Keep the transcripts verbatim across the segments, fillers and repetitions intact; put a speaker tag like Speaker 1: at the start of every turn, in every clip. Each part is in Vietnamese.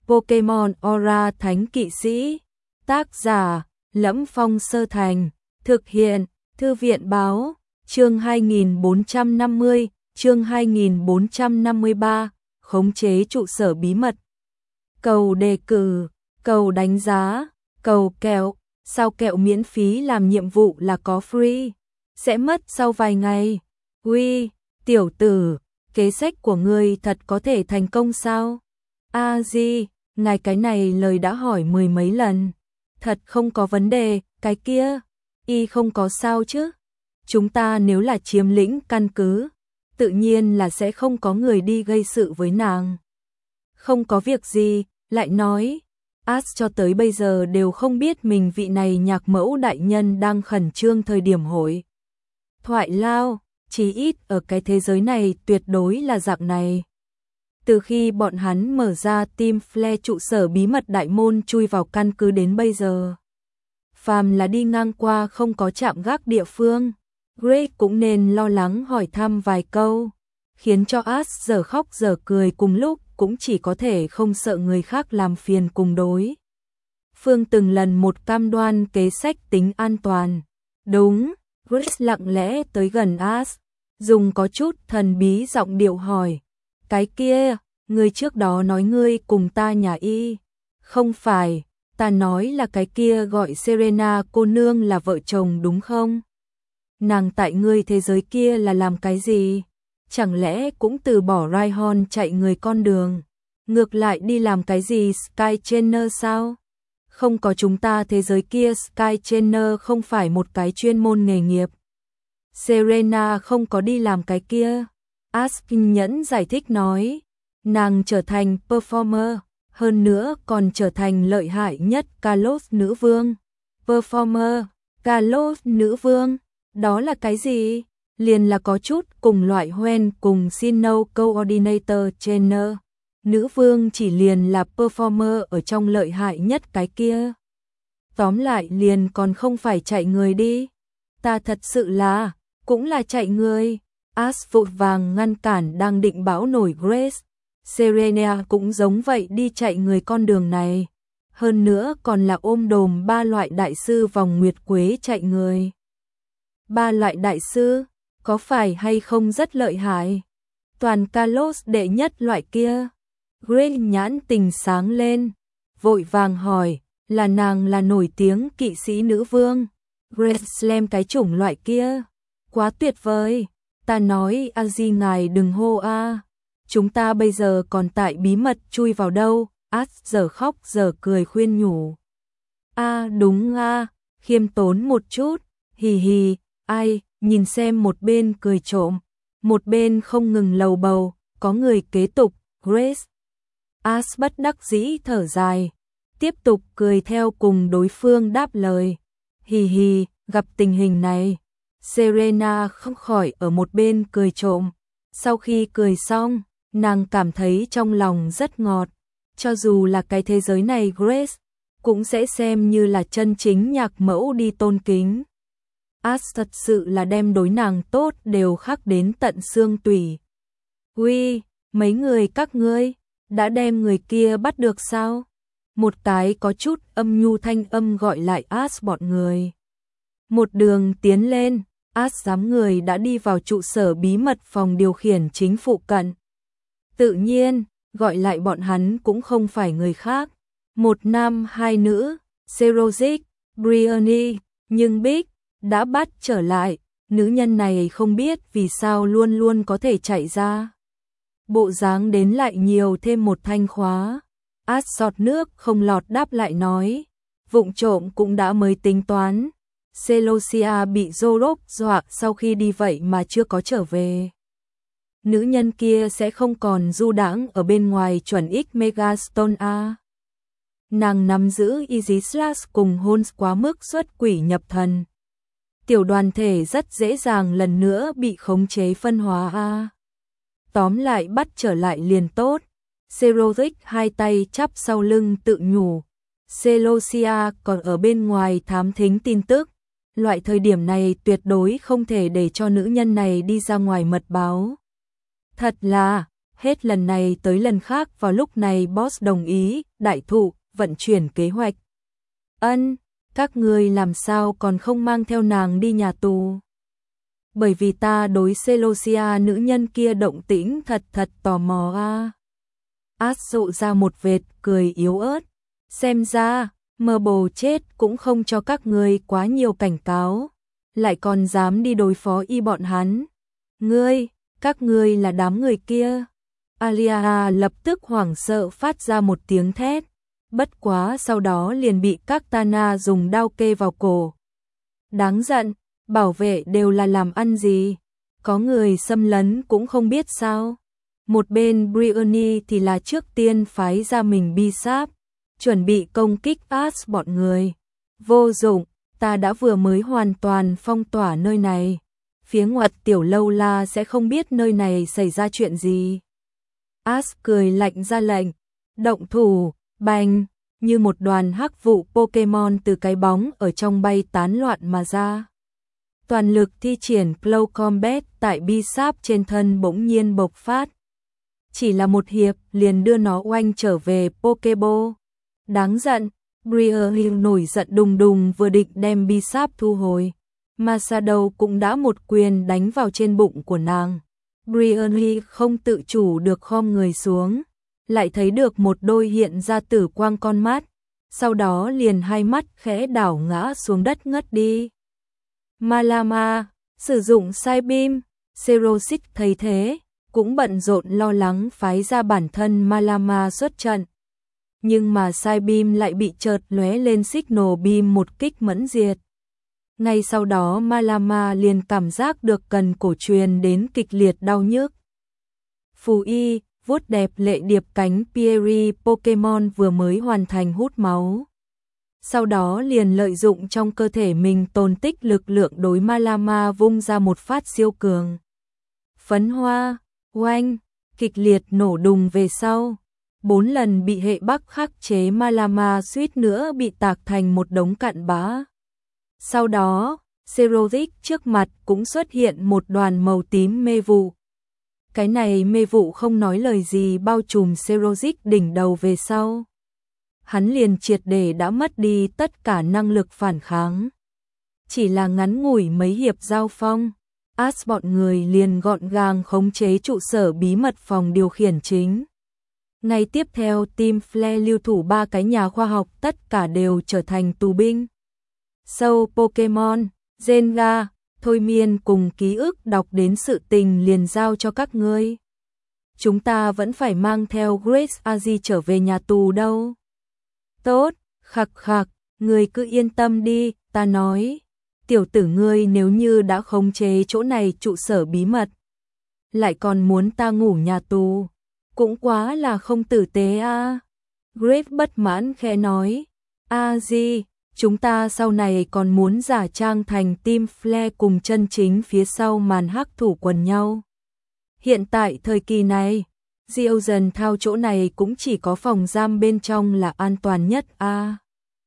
Speaker 1: Pokemon Aura Thánh Kỵ Sĩ. Tác giả Lẫm Phong Sơ Thành. Thực hiện Thư viện Báo. Chương hai nghìn bốn trăm năm mươi, chương hai nghìn bốn trăm năm mươi ba, khống chế trụ sở bí mật. Cầu đề cử, cầu đánh giá, cầu kẹo, sao kẹo miễn phí làm nhiệm vụ là có free, sẽ mất sau vài ngày. Uy, tiểu tử, kế sách của ngươi thật có thể thành công sao? A Di, ngài cái này lời đã hỏi mười mấy lần. Thật không có vấn đề, cái kia, y không có sao chứ? Chúng ta nếu là chiếm lĩnh căn cứ, tự nhiên là sẽ không có người đi gây sự với nàng. Không có việc gì, lại nói, Ash cho tới bây giờ đều không biết mình vị này nhạc mẫu đại nhân đang khẩn trương thời điểm hội thoại lao, chí ít ở cái thế giới này tuyệt đối là dạng này. Từ khi bọn hắn mở ra Team Flare trụ sở bí mật đại môn chui vào căn cứ đến bây giờ, phàm là đi ngang qua không có chạm gác địa phương, Greg cũng nên lo lắng hỏi thăm vài câu, khiến cho Ash giờ khóc giờ cười cùng lúc, cũng chỉ có thể không sợ người khác làm phiền cùng đối phương từng lần một cam đoan kế sách tính an toàn. Đúng, Greg lặng lẽ tới gần Ash, dùng có chút thần bí giọng điệu hỏi, cái kia, người trước đó nói ngươi cùng ta nhà y. Không phải, ta nói là cái kia gọi Serena cô nương là vợ chồng đúng không? Nàng tại ngươi thế giới kia là làm cái gì? Chẳng lẽ cũng từ bỏ Rhyhorn chạy người con đường, ngược lại đi làm cái gì Sky Trainer sao? Không có, chúng ta thế giới kia Sky Trainer không phải một cái chuyên môn nghề nghiệp. Serena không có đi làm cái kia. Ash kiên nhẫn giải thích nói, nàng trở thành performer, hơn nữa còn trở thành lợi hại nhất Kalos nữ vương. Performer, Kalos nữ vương, đó là cái gì? Liền là có chút cùng loại Hoen cùng Sinnoh Coordinator Trainer. Nữ vương chỉ liền là performer ở trong lợi hại nhất cái kia. Tóm lại liền còn không phải chạy người đi. Ta thật sự là, cũng là chạy người. Ash vội vàng ngăn cản đang định bão nổi Grace. Serena cũng giống vậy đi chạy người con đường này. Hơn nữa còn là ôm đồm ba loại đại sư vòng nguyệt quế chạy người. Ba loại đại sư, có phải hay không rất lợi hại? Toàn Kalos đệ nhất loại kia. Grace nhãn tình sáng lên, vội vàng hỏi, là nàng là nổi tiếng kỵ sĩ nữ vương. Grace Slam cái chủng loại kia. Quá tuyệt vời. Ta nói a di ngài đừng hô a. Chúng ta bây giờ còn tại bí mật chui vào đâu. Ash giờ khóc giờ cười khuyên nhủ. A đúng a, khiêm tốn một chút. Hì hì, ai, nhìn xem một bên cười trộm, một bên không ngừng lầu bầu, có người kế tục, Grace. Ash bất đắc dĩ thở dài, tiếp tục cười theo cùng đối phương đáp lời. Hì hì, gặp tình hình này, Serena không khỏi ở một bên cười trộm. Sau khi cười xong, nàng cảm thấy trong lòng rất ngọt. Cho dù là cái thế giới này Grace cũng sẽ xem như là chân chính nhạc mẫu đi tôn kính. Ash thật sự là đem đối nàng tốt đều khắc đến tận xương tủy. Uy, mấy người các ngươi, đã đem người kia bắt được sao? Một cái có chút âm nhu thanh âm gọi lại Ash bọn người. Một đường tiến lên, Ash đám người đã đi vào trụ sở bí mật phòng điều khiển chính phụ cận. Tự nhiên, gọi lại bọn hắn cũng không phải người khác. Một nam hai nữ, Serozic, Briony, nhưng Big đã bắt trở lại. Nữ nhân này không biết vì sao luôn luôn có thể chạy ra. Bộ dáng đến lại nhiều thêm một thanh khóa. Ash sọt nước không lọt đáp lại nói, vụng trộm cũng đã mới tính toán. Celosia bị Zorok dọa sau khi đi vậy mà chưa có trở về. Nữ nhân kia sẽ không còn du đãng ở bên ngoài chuẩn X Megastone A. Nàng nắm giữ Easy Slash cùng Hôn quá mức xuất quỷ nhập thần. Tiểu đoàn thể rất dễ dàng lần nữa bị khống chế phân hóa A. Tóm lại bắt trở lại liền tốt. Serozic hai tay chắp sau lưng tự nhủ. Celosia còn ở bên ngoài thám thính tin tức. Loại thời điểm này tuyệt đối không thể để cho nữ nhân này đi ra ngoài mật báo. Thật là, Hết lần này tới lần khác vào lúc này boss đồng ý, đại thụ, vận chuyển kế hoạch. Ân, các ngươi làm sao còn không mang theo nàng đi nhà tù? Bởi vì ta đối Celosia nữ nhân kia động tĩnh thật thật tò mò a. Át dụ ra một vệt cười yếu ớt. Xem ra, mơ bồ chết cũng không cho các ngươi quá nhiều cảnh cáo. Lại còn dám đi đối phó y bọn hắn. Ngươi, các ngươi là đám người kia. Alia lập tức hoảng sợ phát ra một tiếng thét. Bất quá sau đó liền bị các Tana dùng đao kê vào cổ. Đáng giận, bảo vệ đều là làm ăn gì? Có người xâm lấn cũng không biết sao? Một bên Briony thì là trước tiên phái ra mình bi sáp, chuẩn bị công kích As bọn người. Vô dụng, ta đã vừa mới hoàn toàn phong tỏa nơi này. Phía ngoặt tiểu lâu la sẽ không biết nơi này xảy ra chuyện gì. As cười lạnh ra lệnh, động thủ, bành, như một đoàn hắc vụ Pokemon từ cái bóng ở trong bay tán loạn mà ra. Toàn lực thi triển Cloud Combat tại bi sáp trên thân bỗng nhiên bộc phát. Chỉ là một hiệp liền đưa nó oanh trở về Pokeball. Đáng giận, Briar nổi giận đùng đùng vừa định đem bi sáp thu hồi. Masado cũng đã một quyền đánh vào trên bụng của nàng. Briar không tự chủ được khom người xuống, lại thấy được một đôi hiện ra tử quang con mắt, sau đó liền hai mắt khẽ đảo ngã xuống đất ngất đi. Malama, sử dụng sai beam, Xerosic thấy thế, cũng bận rộn lo lắng phái ra bản thân Malama xuất trận. Nhưng mà sai beam lại bị chợt lóe lên signal beam một kích mẫn diệt. Ngay sau đó Malama liền cảm giác được cần cổ truyền đến kịch liệt đau nhức. Phù y, vuốt đẹp lệ điệp cánh Pierre Pokemon vừa mới hoàn thành hút máu. Sau đó liền lợi dụng trong cơ thể mình tồn tích lực lượng đối Malama vung ra một phát siêu cường. Phấn hoa, oanh, kịch liệt nổ đùng về sau. Bốn lần bị hệ bắc khắc chế Malama suýt nữa bị tạc thành một đống cặn bã. Sau đó, Xerosic trước mặt cũng xuất hiện một đoàn màu tím mê vụ. Cái này mê vụ không nói lời gì bao trùm Xerosic đỉnh đầu về sau. Hắn liền triệt để đã mất đi tất cả năng lực phản kháng. Chỉ là ngắn ngủi mấy hiệp giao phong, As bọn người liền gọn gàng khống chế trụ sở bí mật phòng điều khiển chính. Ngay tiếp theo team Flare lưu thủ ba cái nhà khoa học tất cả đều trở thành tù binh. Sâu Pokemon, Jenga, thôi miên cùng ký ức đọc đến sự tình liền giao cho các ngươi. Chúng ta vẫn phải mang theo Grace Azi trở về nhà tù đâu. Tốt, khặc khặc, ngươi cứ yên tâm đi, ta nói. Tiểu tử ngươi nếu như đã khống chế chỗ này trụ sở bí mật, lại còn muốn ta ngủ nhà tù, cũng quá là không tử tế a. À. Grace bất mãn khẽ nói, Azi, chúng ta sau này còn muốn giả trang thành team Flare cùng chân chính phía sau màn hắc thủ quần nhau. Hiện tại thời kỳ này, Diocen thao chỗ này cũng chỉ có phòng giam bên trong là an toàn nhất a. À.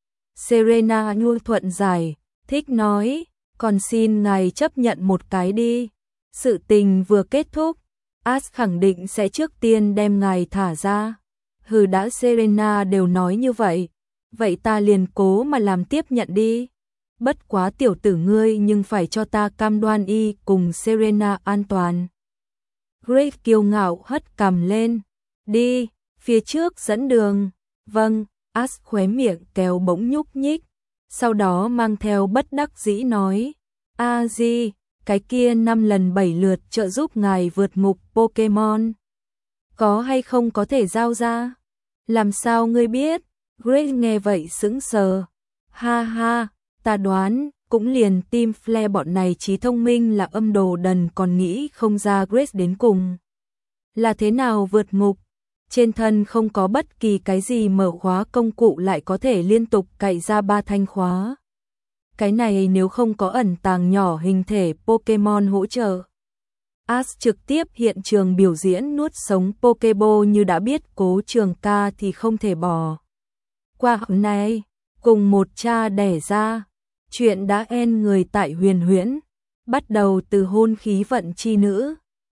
Speaker 1: Serena nhu thuận giải, thích nói, còn xin ngài chấp nhận một cái đi. Sự tình vừa kết thúc, As khẳng định sẽ trước tiên đem ngài thả ra. Hừ, đã Serena đều nói như vậy, vậy ta liền cố mà làm tiếp nhận đi. Bất quá tiểu tử ngươi nhưng phải cho ta cam đoan y cùng Serena an toàn. Grace kiêu ngạo hất cằm lên. Đi, phía trước dẫn đường. Vâng, As khóe miệng kéo bỗng nhúc nhích. Sau đó mang theo bất đắc dĩ nói. A di, cái kia năm lần bảy lượt trợ giúp ngài vượt ngục Pokemon. Có hay không có thể giao ra? Làm sao ngươi biết? Grace nghe vậy sững sờ. Ha ha, ta đoán, cũng liền team Flare bọn này trí thông minh là âm đồ đần còn nghĩ không ra Grace đến cùng. Là thế nào vượt ngục? Trên thân không có bất kỳ cái gì mở khóa công cụ lại có thể liên tục cậy ra ba thanh khóa. Cái này nếu không có ẩn tàng nhỏ hình thể Pokemon hỗ trợ. As trực tiếp hiện trường biểu diễn nuốt sống Pokeball như đã biết Cố Trường Ca thì không thể bỏ. Qua hôm nay, cùng một cha đẻ ra, chuyện đã end người tại Huyền Huyễn, bắt đầu từ hôn khí vận chi nữ.